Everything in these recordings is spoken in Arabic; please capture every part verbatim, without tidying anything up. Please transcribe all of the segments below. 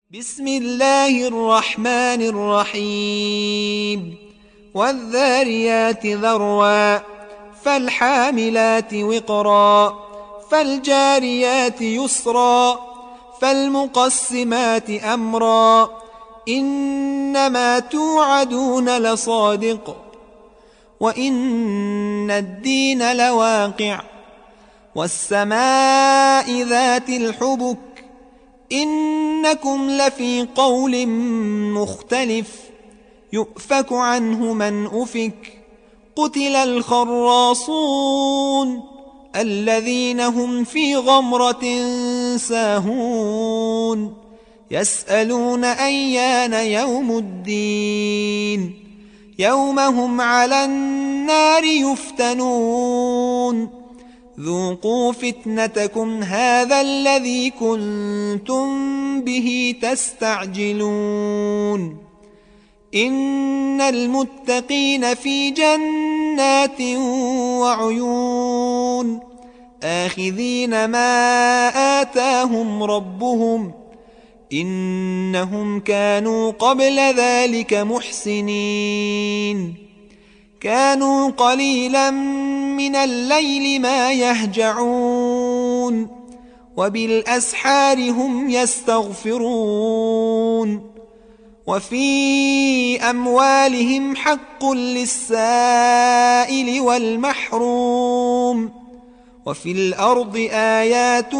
بسم الله الرحمن الرحيم والذاريات ذروا فالحاملات وقرا فالجاريات يسرا فالمقسمات أمرا إنما توعدون لصادق وإن الدين لواقع والسماء ذات الحبك إنكم لفي قول مختلف يؤفك عنه من أفك قتل الخراصون الذين هم في غمرة ساهون يسألون أيان يوم الدين يوم هم على النار يفتنون ذوقوا فتنتكم هذا الذي كنتم به تستعجلون إن المتقين في جنات وعيون آخذين ما آتاهم ربهم إنهم كانوا قبل ذلك محسنين كانوا قليلا من الليل ما يهجعون وبالأسحار هم يستغفرون وفي أموالهم حق للسائل والمحروم وفي الأرض آيات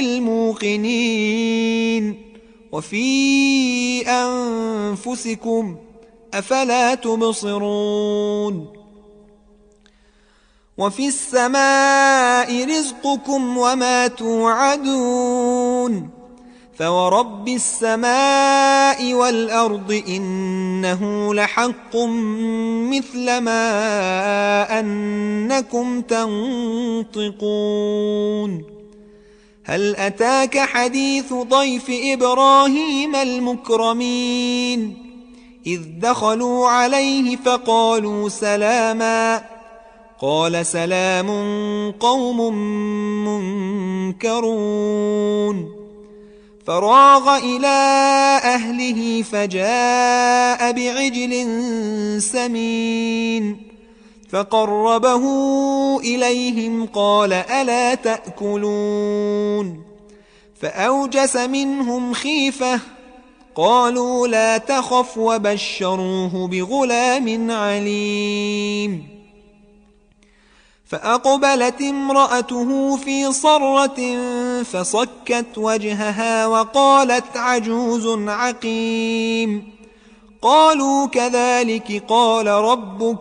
للموقنين وفي أنفسكم أفلا تبصرون وفي السماء رزقكم وما توعدون فورب السماء والأرض إنه لحق مثل ما أنكم تنطقون هل أتاك حديث ضيف إبراهيم المكرمين إذ دخلوا عليه فقالوا سلاما قال سلام قوم منكرون فراغ إلى أهله فجاء بعجل سمين فقربه إليهم قال ألا تأكلون فأوجس منهم خيفة قالوا لا تخف وبشروه بغلام عليم فأقبلت امرأته في صرة فصكت وجهها وقالت عجوز عقيم قالوا كذلك قال ربك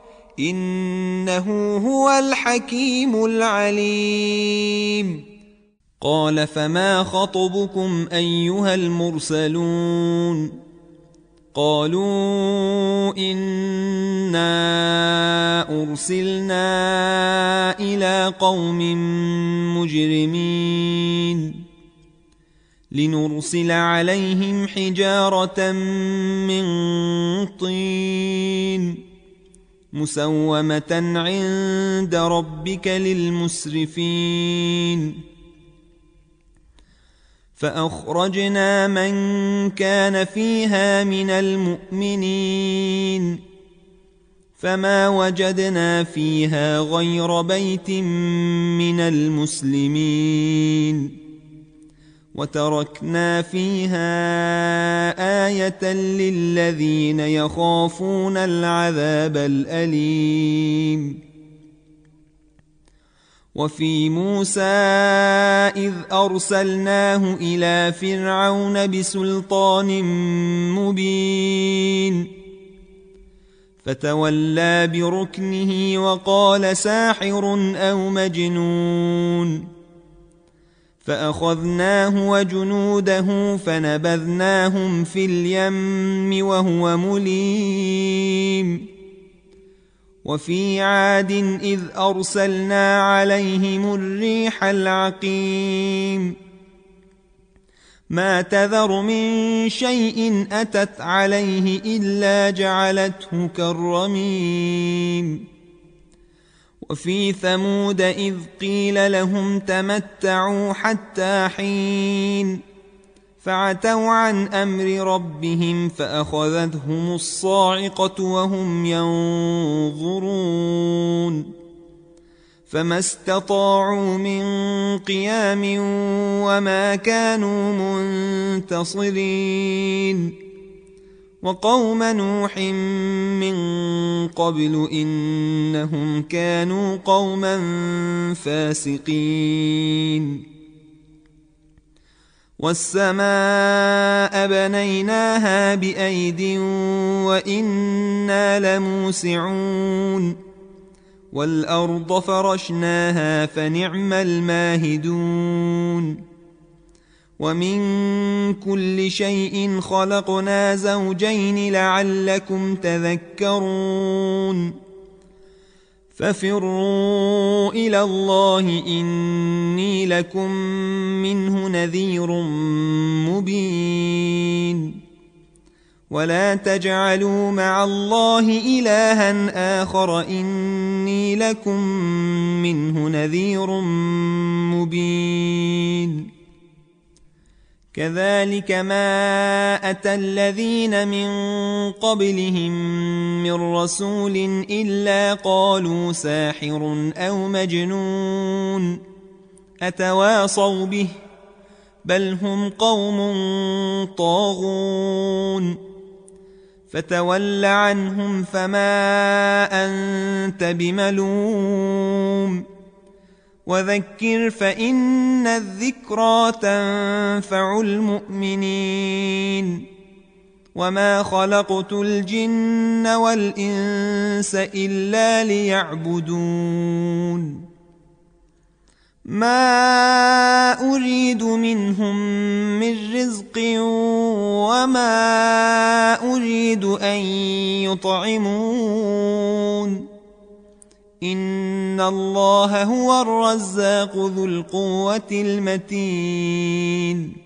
إنه هو الحكيم العليم قال فما خطبكم أيها المرسلون قالوا إنا أرسلنا إلى قوم مجرمين لنرسل عليهم حجارة من طين مسومة عند ربك للمسرفين فأخرجنا من كان فيها من المؤمنين فما وجدنا فيها غير بيت من المسلمين وتركنا فيها آية للذين يخافون العذاب الأليم وفي موسى إذ أرسلناه إلى فرعون بسلطان مبين فتولى بركنه وقال ساحر أو مجنون فأخذناه وجنوده فنبذناهم في اليم وهو مليم وفي عاد إذ أرسلنا عليهم الريح العقيم ما تذر من شيء أتت عليه إلا جعلته كالرميم وفي ثمود إذ قيل لهم تمتعوا حتى حين فعتوا عن أمر ربهم فأخذتهم الصاعقة وهم ينظرون فما استطاعوا من قيام وما كانوا منتصرين وقوم نوح من قبل إنهم كانوا قوما فاسقين والسماء بنيناها بأيد وإنا لموسعون والأرض فرشناها فنعم الماهدون ومن كل شيء خلقنا زوجين لعلكم تذكرون ففروا إلى الله إني لكم منه نذير مبين ولا تجعلوا مع الله إلها آخر إني لكم منه نذير مبين كذلك ما أتى الذين من قبلهم من رسول إلا قالوا ساحر أو مجنون أتواصوا به بل هم قوم طاغون فتول عنهم فما أنت بملوم وذكر فإن الذكرى تنفع المؤمنين وما خلقت الجن والإنس إلا ليعبدون ما أريد منهم من رزق وما أريد أن يطعمون إن الله هو الرزاق ذو القوة المتين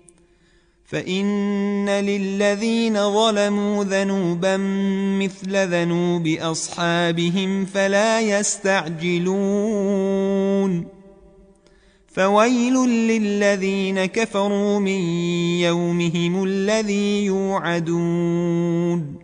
فإن للذين ظلموا ذنوبا مثل ذنوب أصحابهم فلا يستعجلون فويل للذين كفروا من يومهم الذي يوعدون